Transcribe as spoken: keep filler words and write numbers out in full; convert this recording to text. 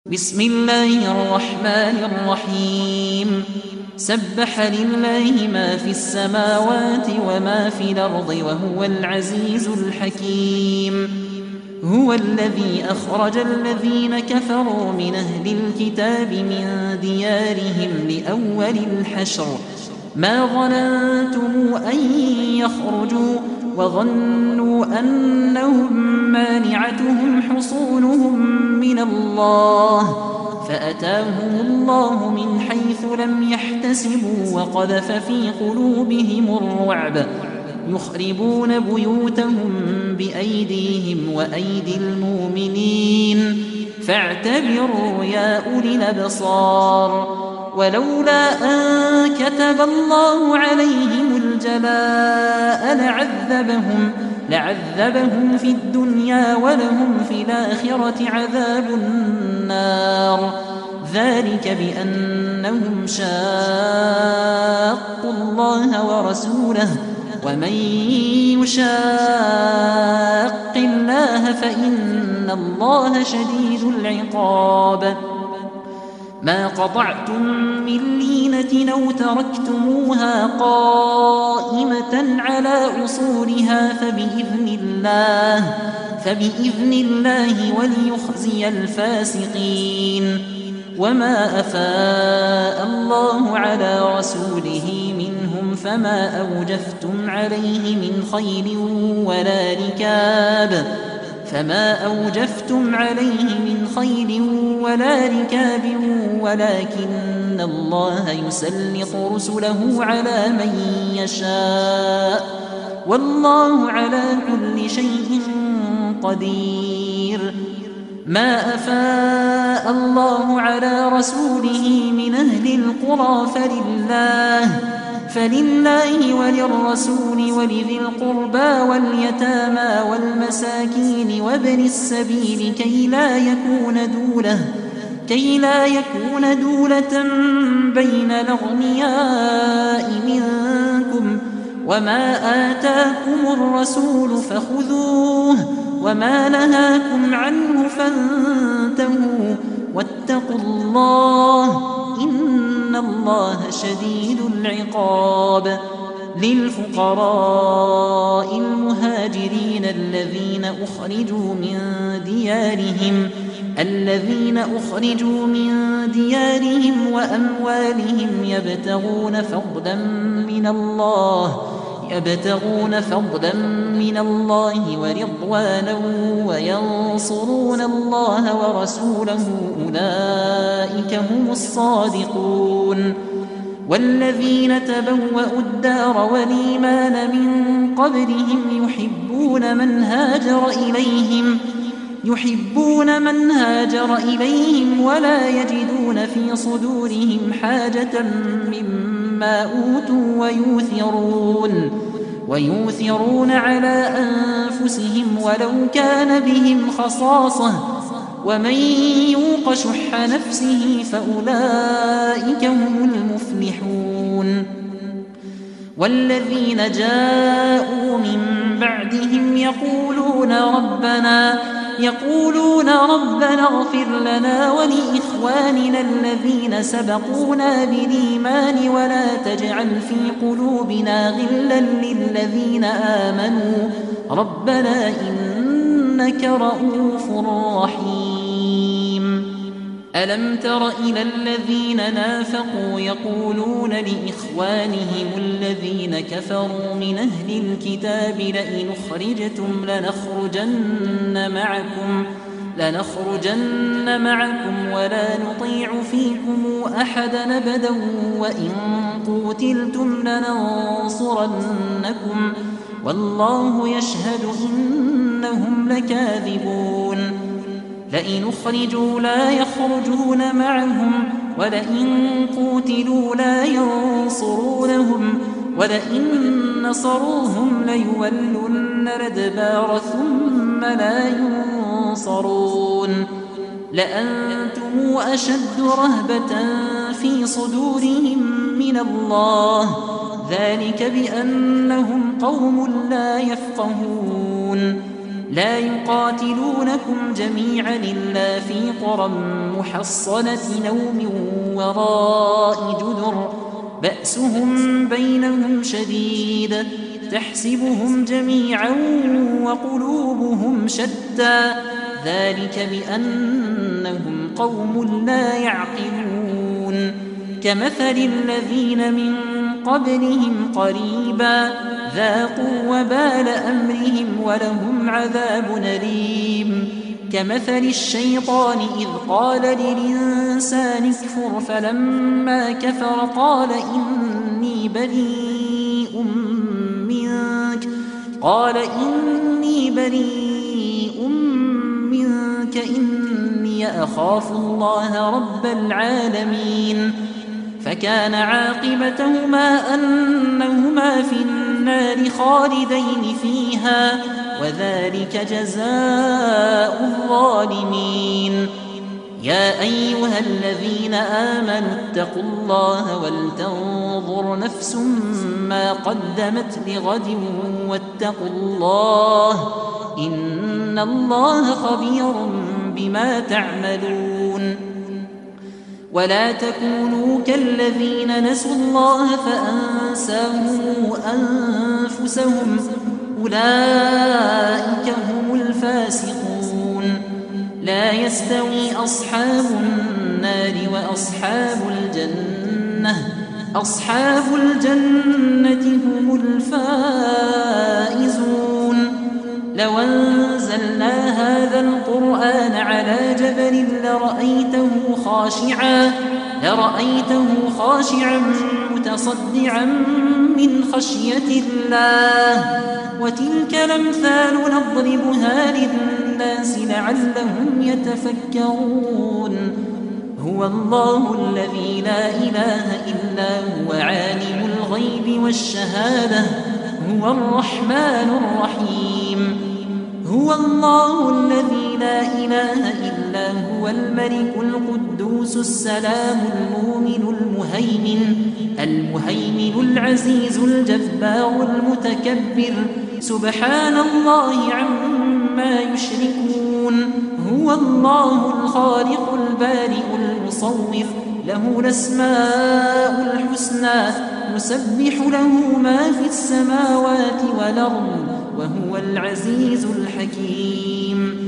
بسم الله الرحمن الرحيم سبح لله ما في السماوات وما في الأرض وهو العزيز الحكيم هو الذي أخرج الذين كفروا من أهل الكتاب من ديارهم لأول الحشر ما ظننتم أن يخرجوا وظنوا أنهم مانعتهم حصونهم من الله فأتاهم الله من حيث لم يحتسبوا وقذف في قلوبهم الرعب يخربون بيوتهم بأيديهم وأيدي المؤمنين فاعتبروا يا أولي الأبصار ولولا أن كتب الله عليهم الجلاء لعذبهم لعذبهم في الدنيا ولهم في الآخرة عذاب النار ذلك بأنهم شاقوا الله ورسوله ومن يشاق الله فإن الله شديد العقاب ما قطعتم من لينة أو تركتموها قائمة على أصولها فبإذن الله فبإذن الله وليخزي الفاسقين وما أفاء الله على رسوله منهم فما أوجفتم عليه من خيل ولا ركاب فما أوجفتم عليه من خيل ولا ركاب ولكن الله يسلط رسله على من يشاء والله على كل شيء قدير ما أفاء الله على رسوله من أهل القرى فلله فلله وللرسول ولذي القربى واليتامى والمساكين وابن السبيل كي لا يكون دولة كي لا يكون دولة بين الأغنياء منكم وما آتاكم الرسول فخذوه وما نهاكم عنه فانتهوا واتقوا الله إن الله شديد العقاب للفقراء المهاجرين الذين أخرجوا من ديارهم الذين أخرجوا من ديارهم وأموالهم يبتغون فضلا من الله يبتغون فضلا من الله ورضوانا وينصرون الله ورسوله أولئك هم الصادقون والذين تبوأوا الدار والإيمان من قبلهم يحبون من هاجر إليهم يحبون من هاجر إليهم ولا يجدون في صدورهم حاجة مما أوتوا ويؤثرون ويؤثرون على أنفسهم ولو كان بهم خصاصة ومن يوق شح نفسه فأولئك هم المفلحون والذين جاءوا من بعدهم يقولون ربنا يقولون ربنا اغفر لنا ولإخواننا الذين سبقونا بالإيمان ولا تجعل في قلوبنا غلا للذين آمنوا ربنا إنك رؤوف رحيم ألم تر إلى الذين نافقوا يقولون لإخوانهم الذين كفروا من أهل الكتاب لئن أخرجتم لنخرجن معكم لنخرجن معكم ولا نطيع فيكم أحدا أبدا وإن قوتلتم لننصرنكم والله يشهد إنهم لكاذبون لئن أخرجوا لا يخرجون معهم ولئن قوتلوا لا ينصرونهم ولئن نصروهم ليولن الأدبار ثم لا ينصرون لأنتم أشد رهبة في صدورهم من الله ذلك بأنهم قوم لا يفقهون لا يقاتلونكم جميعا إلا في قرى محصنة أو من وراء جدر بأسهم بينهم شديد تحسبهم جميعا وقلوبهم شتى ذلك بأنهم قوم لا يعقلون كمثل الذين من قبلهم قريبا ذاقوا وبال أمرهم ولهم عذاب أليم كمثل الشيطان إذ قال للإنسان اكفر فلما كفر قال إني بريء منك قال إني بريء منك إني أخاف الله رب العالمين فكان عاقبتهما أنهما في النار خالدين فيها وذلك جزاء الظالمين يا أيها الذين آمنوا اتقوا الله ولتنظر نفس ما قدمت لغد واتقوا الله إن الله خبير بما تعملون ولا تكونوا كالذين نسوا الله فأنساهم أنفسهم أولئك هم الفاسقون لا يستوي أصحاب النار وأصحاب الجنة أصحاب الجنة هم الفائزون لو أنزلنا هذا القرآن على جبل لرأيته خاشعا لرأيته خاشعا متصدعا من خشية الله وتلك الأمثال نضربها للناس لعلهم يتفكرون هو الله الذي لا إله إلا هو عالم الغيب والشهادة هو الرحمن الرحيم هو الله الذي لا إله إلا هو الملك القدوس السلام المؤمن المهيمن المهيمن العزيز الجبار المتكبر سبحان الله عما يشركون هو الله الخالق البارئ المصور له الأسماء الحسنى يسبح له ما في السماوات والأرض وهو العزيز الحكيم